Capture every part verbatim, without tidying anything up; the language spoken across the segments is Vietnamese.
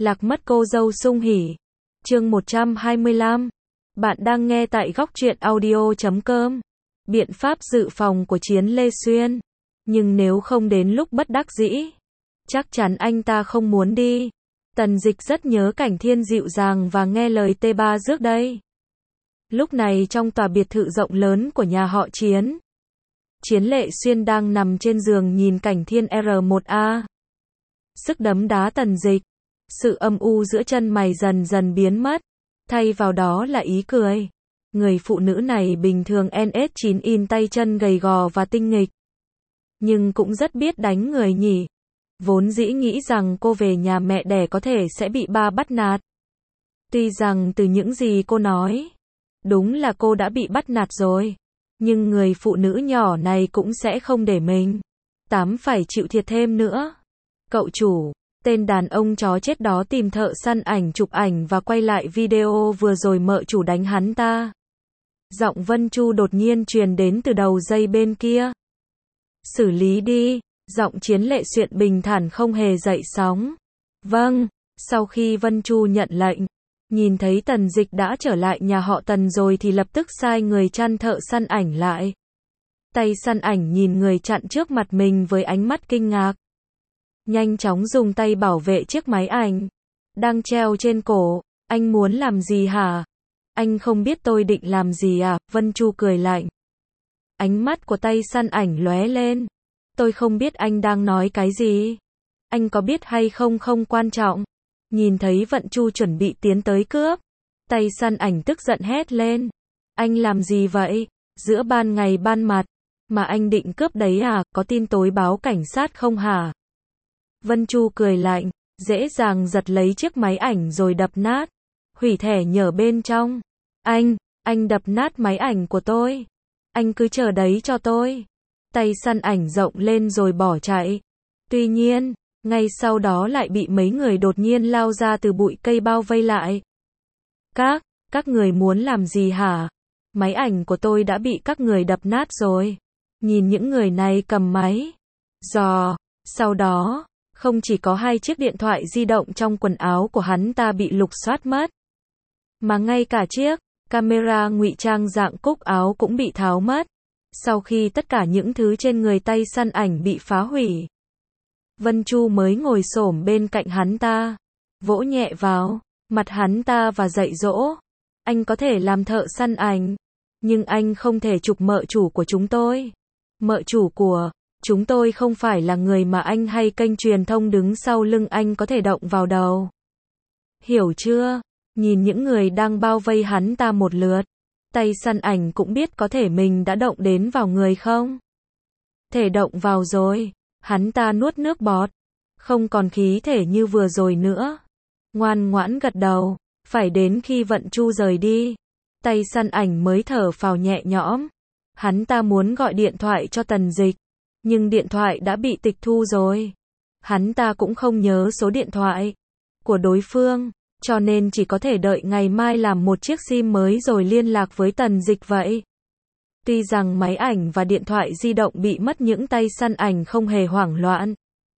Lạc mất cô dâu sung hỉ. Chương một trăm hai mươi lăm. Bạn đang nghe tại góc truyện audio chấm com. Biện pháp dự phòng của Chiến Lê Xuyên. Nhưng nếu không đến lúc bất đắc dĩ, chắc chắn anh ta không muốn đi. Tần Dịch rất nhớ cảnh Thiên dịu dàng và nghe lời T ba trước đây. Lúc này trong tòa biệt thự rộng lớn của nhà họ Chiến, Chiến Lệ Xuyên đang nằm trên giường nhìn cảnh Thiên R một A. Sức đấm đá Tần Dịch. Sự âm u giữa chân mày dần dần biến mất. Thay vào đó là ý cười. Người phụ nữ này bình thường N S chín in tay chân gầy gò và tinh nghịch. Nhưng cũng rất biết đánh người nhỉ. Vốn dĩ nghĩ rằng cô về nhà mẹ đẻ có thể sẽ bị ba bắt nạt. Tuy rằng từ những gì cô nói, đúng là cô đã bị bắt nạt rồi. Nhưng người phụ nữ nhỏ này cũng sẽ không để mình tám phải chịu thiệt thêm nữa. Cậu chủ, tên đàn ông chó chết đó tìm thợ săn ảnh chụp ảnh và quay lại video vừa rồi mợ chủ đánh hắn ta. Giọng Vân Chu đột nhiên truyền đến từ đầu dây bên kia. Xử lý đi, giọng Chiến Lệ Xuyên bình thản không hề dậy sóng. Vâng, sau khi Vân Chu nhận lệnh, nhìn thấy Tần Dịch đã trở lại nhà họ Tần rồi thì lập tức sai người chăn thợ săn ảnh lại. Tay săn ảnh nhìn người chặn trước mặt mình với ánh mắt kinh ngạc. Nhanh chóng dùng tay bảo vệ chiếc máy ảnh đang treo trên cổ. Anh muốn làm gì hả? Anh không biết tôi định làm gì à? Vân Chu cười lạnh. Ánh mắt của tay săn ảnh lóe lên. Tôi không biết anh đang nói cái gì. Anh có biết hay không không quan trọng. Nhìn thấy Vân Chu chuẩn bị tiến tới cướp, tay săn ảnh tức giận hét lên. Anh làm gì vậy? Giữa ban ngày ban mặt mà anh định cướp đấy à? Có tin tối báo cảnh sát không hả? Vân Chu cười lạnh, dễ dàng giật lấy chiếc máy ảnh rồi đập nát, hủy thẻ nhở bên trong. Anh, anh đập nát máy ảnh của tôi. Anh cứ chờ đấy cho tôi. Tay săn ảnh rộng lên rồi bỏ chạy. Tuy nhiên, ngay sau đó lại bị mấy người đột nhiên lao ra từ bụi cây bao vây lại. Các, các người muốn làm gì hả? Máy ảnh của tôi đã bị các người đập nát rồi. Nhìn những người này cầm máy giò, sau đó, không chỉ có hai chiếc điện thoại di động trong quần áo của hắn ta bị lục soát mất, mà ngay cả chiếc camera ngụy trang dạng cúc áo cũng bị tháo mất. Sau khi tất cả những thứ trên người tay săn ảnh bị phá hủy, Vân Chu mới ngồi xổm bên cạnh hắn ta, vỗ nhẹ vào mặt hắn ta và dạy dỗ. Anh có thể làm thợ săn ảnh, nhưng anh không thể chụp mợ chủ của chúng tôi. Mợ chủ của chúng tôi không phải là người mà anh hay kênh truyền thông đứng sau lưng anh có thể động vào đầu. Hiểu chưa? Nhìn những người đang bao vây hắn ta một lượt, tay săn ảnh cũng biết có thể mình đã động đến vào người không? Thể động vào rồi. Hắn ta nuốt nước bọt, không còn khí thể như vừa rồi nữa. Ngoan ngoãn gật đầu. Phải đến khi Vân Chu rời đi, tay săn ảnh mới thở phào nhẹ nhõm. Hắn ta muốn gọi điện thoại cho Tần Dịch, nhưng điện thoại đã bị tịch thu rồi. Hắn ta cũng không nhớ số điện thoại của đối phương, cho nên chỉ có thể đợi ngày mai làm một chiếc sim mới rồi liên lạc với Tần Dịch vậy. Tuy rằng máy ảnh và điện thoại di động bị mất những tay săn ảnh không hề hoảng loạn.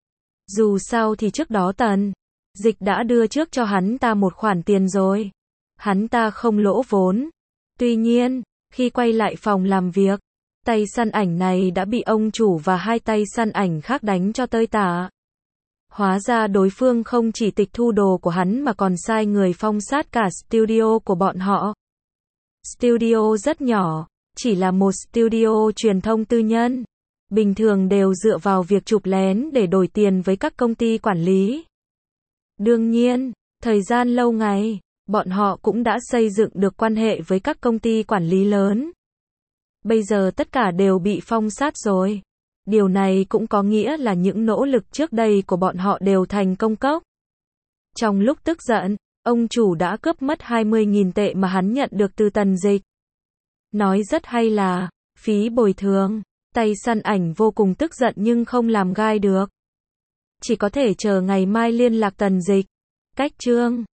Dù sao thì trước đó Tần Dịch đã đưa trước cho hắn ta một khoản tiền rồi. Hắn ta không lỗ vốn. Tuy nhiên, khi quay lại phòng làm việc, tay săn ảnh này đã bị ông chủ và hai tay săn ảnh khác đánh cho tơi tả. Hóa ra đối phương không chỉ tịch thu đồ của hắn mà còn sai người phong sát cả studio của bọn họ. Studio rất nhỏ, chỉ là một studio truyền thông tư nhân. Bình thường đều dựa vào việc chụp lén để đổi tiền với các công ty quản lý. Đương nhiên, thời gian lâu ngày, bọn họ cũng đã xây dựng được quan hệ với các công ty quản lý lớn. Bây giờ tất cả đều bị phong sát rồi. Điều này cũng có nghĩa là những nỗ lực trước đây của bọn họ đều thành công cốc. Trong lúc tức giận, ông chủ đã cướp mất hai mươi nghìn tệ mà hắn nhận được từ Tần Dịch. Nói rất hay là phí bồi thường. Tay săn ảnh vô cùng tức giận nhưng không làm gai được. Chỉ có thể chờ ngày mai liên lạc Tần Dịch. Cách chương